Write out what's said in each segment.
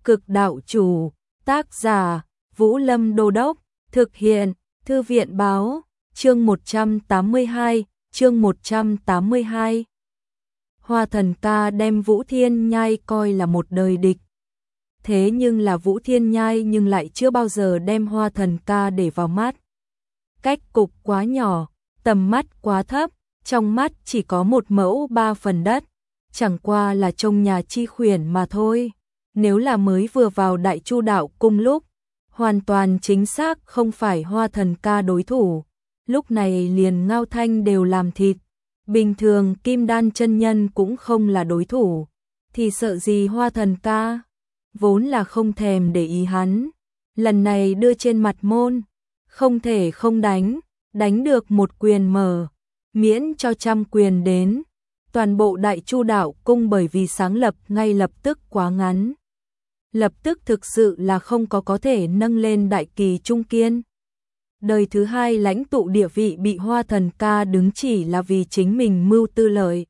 Cực đạo chủ, tác giả, Vũ Lâm Đô Đốc, thực hiện, Thư viện báo, chương 182. Hoa Thần Ca đem Vũ Thiên Nhai coi là một đời địch. Thế nhưng là Vũ Thiên Nhai nhưng lại chưa bao giờ đem Hoa Thần Ca để vào mắt. Cách cục quá nhỏ, tầm mắt quá thấp, trong mắt chỉ có một mẫu 3 phần đất, chẳng qua là trông nhà chi khuyển mà thôi. Nếu là mới vừa vào Đại Chu Đạo Cung lúc, hoàn toàn chính xác không phải Hoa Thần Ca đối thủ, lúc này liền Ngao Thanh đều làm thịt, bình thường Kim Đan chân nhân cũng không là đối thủ, thì sợ gì Hoa Thần Ca, vốn là không thèm để ý hắn, lần này đưa trên mặt môn, không thể không đánh được một quyền mở, miễn cho trăm quyền đến. Toàn bộ Đại Chu Đạo Cung bởi vì sáng lập ngay lập tức quá ngắn, lập tức thực sự là không có thể nâng lên đại kỳ trung kiên. Đời thứ hai lãnh tụ địa vị bị Hoa Thần Ca đứng chỉ là vì chính mình mưu tư lợi.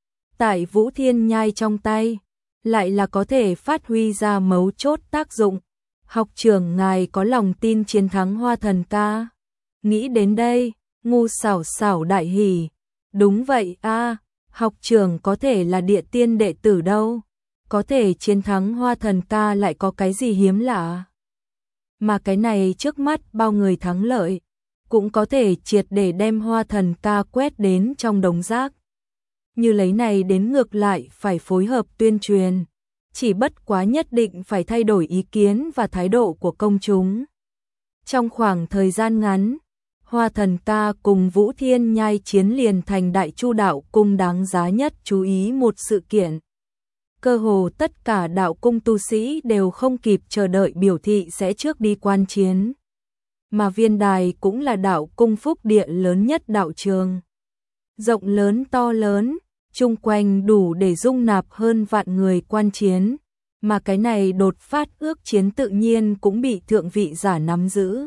Tại Vũ Thiên Nhai trong tay, lại là có thể phát huy ra mấu chốt tác dụng. Học trưởng ngài có lòng tin chiến thắng Hoa Thần Ca. Nghĩ đến đây, ngu xảo xảo đại hỉ. Đúng vậy a, học trưởng có thể là địa tiên đệ tử đâu. Có thể chiến thắng Hoa Thần Ca lại có cái gì hiếm lạ. Mà cái này trước mắt bao người thắng lợi, cũng có thể triệt để đem Hoa Thần Ca quét đến trong đống rác. Như lấy này đến ngược lại phải phối hợp tuyên truyền, chỉ bất quá nhất định phải thay đổi ý kiến và thái độ của công chúng. Trong khoảng thời gian ngắn, Hoa Thần Ca cùng Vũ Thiên Nhai chiến liền thành Đại Chu Đạo Cung đáng giá nhất chú ý một sự kiện. Cơ hồ tất cả đạo cung tu sĩ đều không kịp chờ đợi biểu thị sẽ trước đi quan chiến. Mà Viên Đài cũng là đạo cung phúc địa lớn nhất đạo trường. Rộng lớn to lớn, chung quanh đủ để dung nạp hơn vạn người quan chiến. Mà cái này đột phát ước chiến tự nhiên cũng bị thượng vị giả nắm giữ.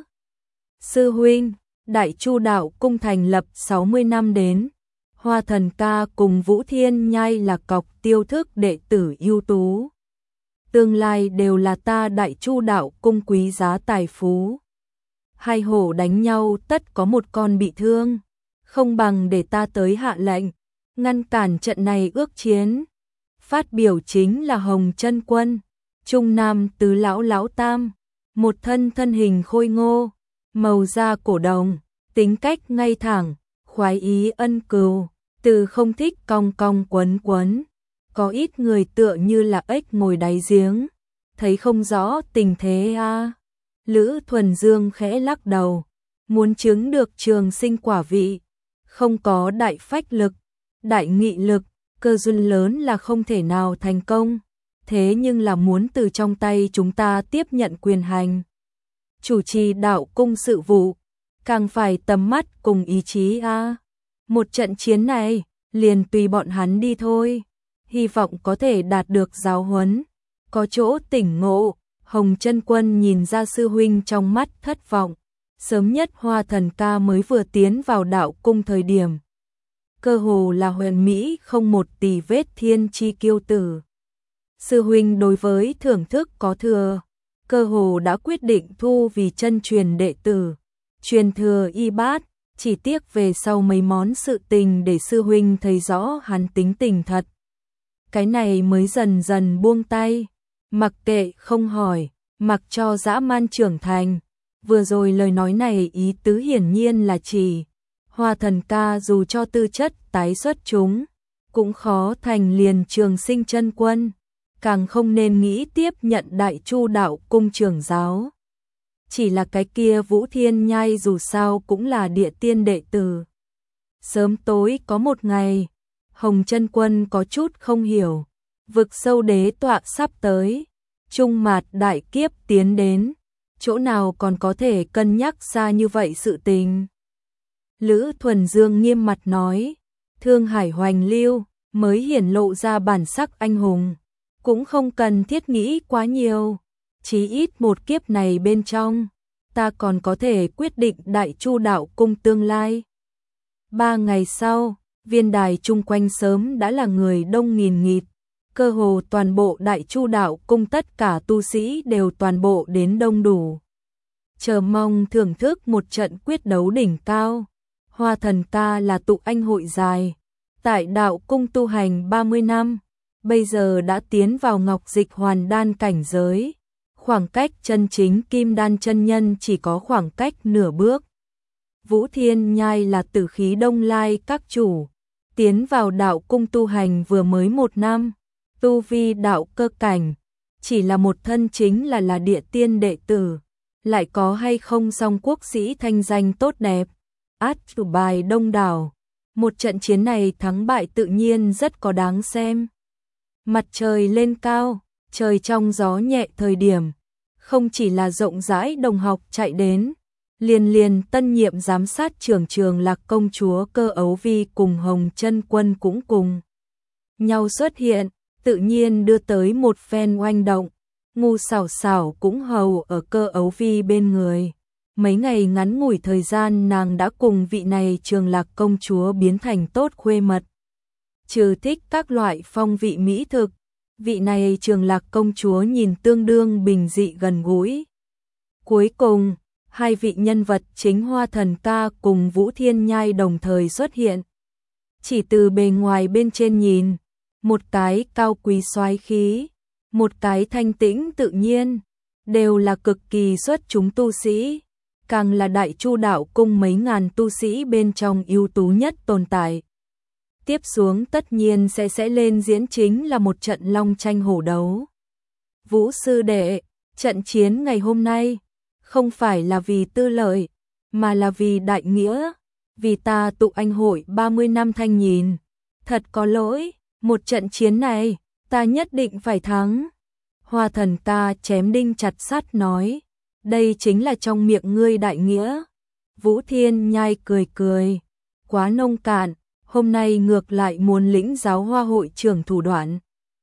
Sư huynh, Đại Chu Đạo Cung thành lập 60 năm đến. Hoa Thần Ca cùng Vũ Thiên Nhai là cọc tiêu thức đệ tử ưu tú. Tương lai đều là ta Đại Chu Đạo Cung quý giá tài phú. Hai hổ đánh nhau tất có một con bị thương. Không bằng để ta tới hạ lệnh, ngăn cản trận này ước chiến. Phát biểu chính là Hồng Chân Quân, trung nam tứ lão tam, một thân hình khôi ngô, màu da cổ đồng, tính cách ngay thẳng, khoái ý ân cừu. Từ không thích cong cong quấn, có ít người tựa như là ếch ngồi đáy giếng, thấy không rõ tình thế a. Lữ Thuần Dương khẽ lắc đầu, muốn chứng được trường sinh quả vị, không có đại phách lực, đại nghị lực, cơ duyên lớn là không thể nào thành công, thế nhưng là muốn từ trong tay chúng ta tiếp nhận quyền hành, chủ trì đạo cung sự vụ, càng phải tầm mắt cùng ý chí a. Một trận chiến này, liền tùy bọn hắn đi thôi, hy vọng có thể đạt được giáo huấn, có chỗ tỉnh ngộ. Hồng Chân Quân nhìn ra sư huynh trong mắt thất vọng, sớm nhất Hoa Thần Ca mới vừa tiến vào đạo cung thời điểm. Cơ hồ là huyền mỹ không một tì vết thiên chi kiêu tử. Sư huynh đối với thưởng thức có thừa, cơ hồ đã quyết định thu vì chân truyền đệ tử, truyền thừa y bát. Chỉ tiếc về sau mấy món sự tình để sư huynh thấy rõ hắn tính tình thật. Cái này mới dần dần buông tay, mặc kệ không hỏi, mặc cho dã man trưởng thành. Vừa rồi lời nói này ý tứ hiển nhiên là chỉ, Hoa Thần Ca dù cho tư chất tái xuất chúng, cũng khó thành liền trường sinh chân quân, càng không nên nghĩ tiếp nhận Đại Chu Đạo Cung trưởng giáo. Chỉ là cái kia Vũ Thiên Nhai dù sao cũng là địa tiên đệ tử. Sớm tối có một ngày, Hồng Chân Quân có chút không hiểu, vực sâu đế tọa sắp tới, trung mạt đại kiếp tiến đến, chỗ nào còn có thể cân nhắc xa như vậy sự tình. Lữ Thuần Dương nghiêm mặt nói, Thương Hải hoành lưu, mới hiển lộ ra bản sắc anh hùng, cũng không cần thiết nghĩ quá nhiều. Chí ít một kiếp này bên trong, ta còn có thể quyết định Đại Chu Đạo Cung tương lai. 3 ngày sau, Viên Đài chung quanh sớm đã là người đông nghìn nghịt, cơ hồ toàn bộ Đại Chu đạo cung tất cả tu sĩ đều toàn bộ đến đông đủ. Chờ mong thưởng thức một trận quyết đấu đỉnh cao. Hoa Thần ta là tụ anh hội dài, tại đạo cung tu hành 30 năm, bây giờ đã tiến vào ngọc dịch hoàn đan cảnh giới. Khoảng cách chân chính kim đan chân nhân chỉ có khoảng cách nửa bước. Vũ Thiên Nhai là Tử Khí Đông Lai các chủ, tiến vào đạo cung tu hành vừa mới 1 năm, tu vi đạo cơ cảnh, chỉ là một thân chính là địa tiên đệ tử, lại có hay không song quốc sĩ thanh danh tốt đẹp, át chủ bài đông đảo. Một trận chiến này thắng bại tự nhiên rất có đáng xem. Mặt trời lên cao, trời trong gió nhẹ thời điểm, không chỉ là rộng rãi đồng học chạy đến, liền tân nhiệm giám sát trường Lạc công chúa Cơ Ấu Vi cùng Hồng Chân Quân cũng cùng nhau xuất hiện, tự nhiên đưa tới một phen oanh động. Ngu Xảo Xảo cũng hầu ở Cơ Ấu Vi bên người. Mấy ngày ngắn ngủi thời gian nàng đã cùng vị này Trường Lạc công chúa biến thành tốt khuê mật. Trừ thích các loại phong vị mỹ thực, vị này Trường Lạc công chúa nhìn tương đương bình dị gần gũi. Cuối cùng, hai vị nhân vật chính Hoa Thần Ca cùng Vũ Thiên Nhai đồng thời xuất hiện. Chỉ từ bề ngoài bên trên nhìn, một cái cao quý soái khí, một cái thanh tĩnh tự nhiên, đều là cực kỳ xuất chúng tu sĩ, càng là Đại Chu đạo cung mấy ngàn tu sĩ bên trong ưu tú nhất tồn tại. Tiếp xuống tất nhiên sẽ lên diễn chính là một trận long tranh hổ đấu. Vũ sư đệ, trận chiến ngày hôm nay không phải là vì tư lợi, mà là vì đại nghĩa, vì ta tụ anh hội 30 năm thanh nhìn. Thật có lỗi, một trận chiến này, ta nhất định phải thắng. Hoa Thần ta chém đinh chặt sắt nói, đây chính là trong miệng ngươi đại nghĩa. Vũ Thiên Nhai cười, quá nông cạn, hôm nay ngược lại muốn lĩnh giáo Hoa hội trưởng thủ đoạn.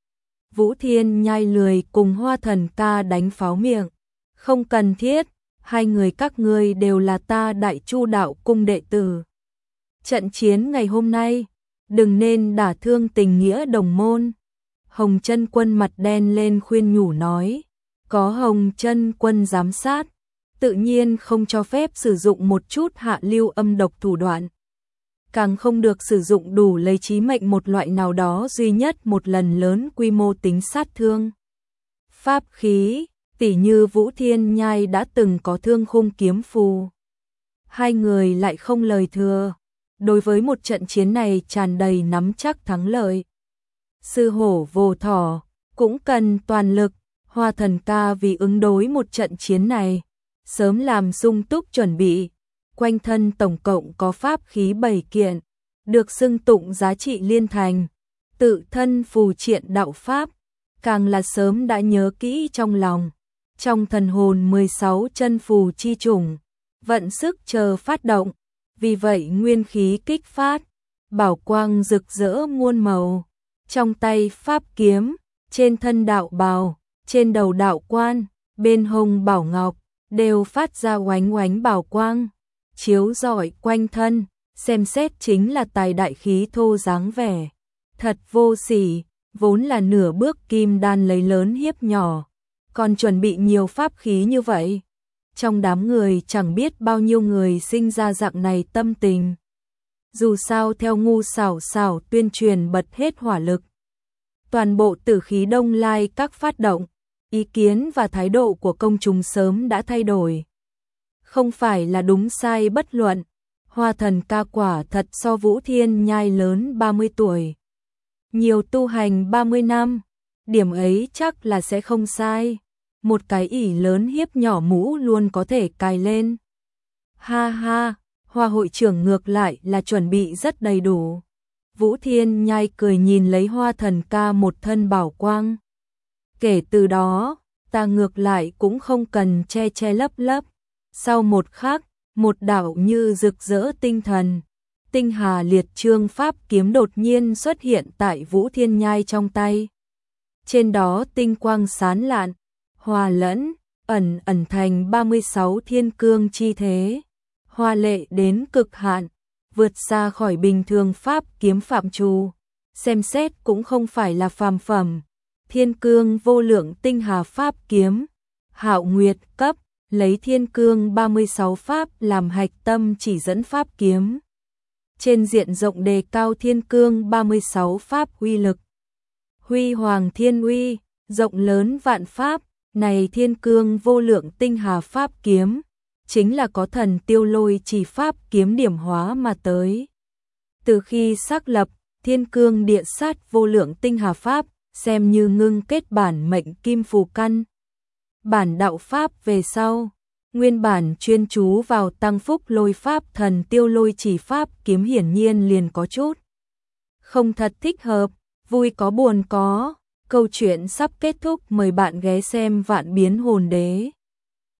Vũ Thiên Nhai lười cùng Hoa Thần ta đánh pháo miệng, không cần thiết, hai người các ngươi đều là ta Đại Chu đạo cung đệ tử. Trận chiến ngày hôm nay, đừng nên đả thương tình nghĩa đồng môn. Hồng Chân Quân mặt đen lên khuyên nhủ nói, có Hồng Chân Quân giám sát, tự nhiên không cho phép sử dụng một chút hạ lưu âm độc thủ đoạn. Càng không được sử dụng đủ lấy chí mệnh một loại nào đó duy nhất một lần lớn quy mô tính sát thương. Pháp khí, tỉ như Vũ Thiên Nhai đã từng có Thương Khung kiếm phù. Hai người lại không lời thừa, đối với một trận chiến này tràn đầy nắm chắc thắng lợi. Sư hổ vô thỏ, cũng cần toàn lực. Hoa Thần ca vì ứng đối một trận chiến này, sớm làm sung túc chuẩn bị. Quanh thân tổng cộng có pháp khí 7 kiện, được xưng tụng giá trị liên thành. Tự thân phù triện đạo pháp, càng là sớm đã nhớ kỹ trong lòng. Trong thần hồn 16 chân phù chi chủng, vận sức chờ phát động. Vì vậy nguyên khí kích phát, bảo quang rực rỡ muôn màu. Trong tay pháp kiếm, trên thân đạo bào, trên đầu đạo quan, bên hông bảo ngọc, đều phát ra oánh oánh bảo quang, chiếu rọi quanh thân, xem xét chính là tài đại khí thô dáng vẻ. Thật vô sỉ, vốn là nửa bước kim đan lấy lớn hiếp nhỏ, còn chuẩn bị nhiều pháp khí như vậy. Trong đám người chẳng biết bao nhiêu người sinh ra dạng này tâm tình. Dù sao theo Ngu Xảo Xảo tuyên truyền bật hết hỏa lực. Toàn bộ Tử Khí Đông Lai các phát động, ý kiến và thái độ của công chúng sớm đã thay đổi. Không phải là đúng sai bất luận, Hoa Thần ca quả thật so Vũ Thiên Nhai lớn 30 tuổi. Nhiều tu hành 30 năm, điểm ấy chắc là sẽ không sai. Một cái ỷ lớn hiếp nhỏ mũ luôn có thể cài lên. Ha ha, Hoa hội trưởng ngược lại là chuẩn bị rất đầy đủ. Vũ Thiên Nhai cười nhìn lấy Hoa Thần ca một thân bảo quang. Kể từ đó, ta ngược lại cũng không cần che lấp. Sau một khắc, một đạo như rực rỡ tinh thần, tinh hà liệt trương pháp kiếm đột nhiên xuất hiện tại Vũ Thiên Nhai trong tay. Trên đó tinh quang sáng lạn, hòa lẫn, ẩn thành 36 thiên cương chi thế, hoa lệ đến cực hạn, vượt xa khỏi bình thường pháp kiếm phạm trù. xem xét cũng không phải là phàm phẩm. Thiên cương vô lượng tinh hà pháp kiếm, Hạo Nguyệt cấp, lấy thiên cương 36 pháp làm hạch tâm chỉ dẫn pháp kiếm. Trên diện rộng đề cao thiên cương 36 pháp uy lực. Huy hoàng thiên uy, rộng lớn vạn pháp, này thiên cương vô lượng tinh hà pháp kiếm, chính là có thần Tiêu Lôi chỉ pháp kiếm điểm hóa mà tới. Từ khi xác lập, thiên cương địa sát vô lượng tinh hà pháp, xem như ngưng kết bản mệnh kim phù căn. Bản đạo pháp về sau, nguyên bản chuyên chú vào tăng phúc lôi pháp thần Tiêu Lôi chỉ pháp kiếm hiển nhiên liền có chút không thật thích hợp, vui có buồn có. Câu chuyện sắp kết thúc, mời bạn ghé xem Vạn Biến Hồn Đế.